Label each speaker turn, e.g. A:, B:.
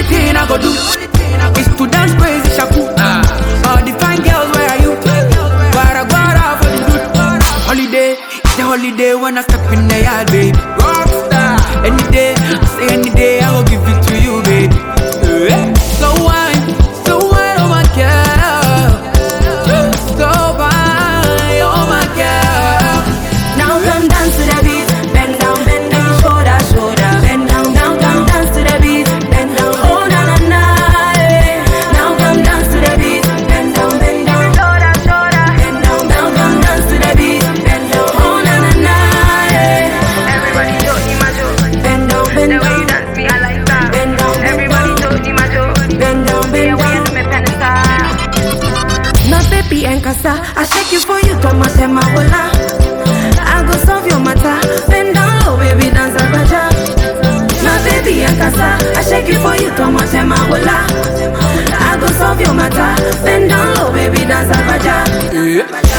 A: thing I go do is to dance crazy shaku. All the fine girls, where are you? But I got out for the good. Holiday, it's a holiday when I step in the yard, babe. Rockstar. Any day, I say any day, I will give it to you, babe. So wine, oh my girl. So wine, oh my girl.
B: Now come dance to the beat, bend down, shoulder, shoulder. Bend down, down, come dance to the beat, bend down, oh na na na. Now come dance to the beat, bend down, shoulder, shoulder. Bend down, down, come dance to the beat, bend down, oh na na na.
C: Everybody do the majo.
B: Bend down,
C: The way you dance, me I like that.
B: bend down,
C: Everybody do the majo.
B: bend down,
C: The
B: bend
C: way you
B: down.
C: do me penisa.
B: My baby and casa, I shake you for you, Thomas and Mahola. I go solve your matter, bend down low, baby, dance a raja. My baby and casa, I shake you for you, Thomas and Mahola. I go solve your matter, bend down low, baby, dance a raja.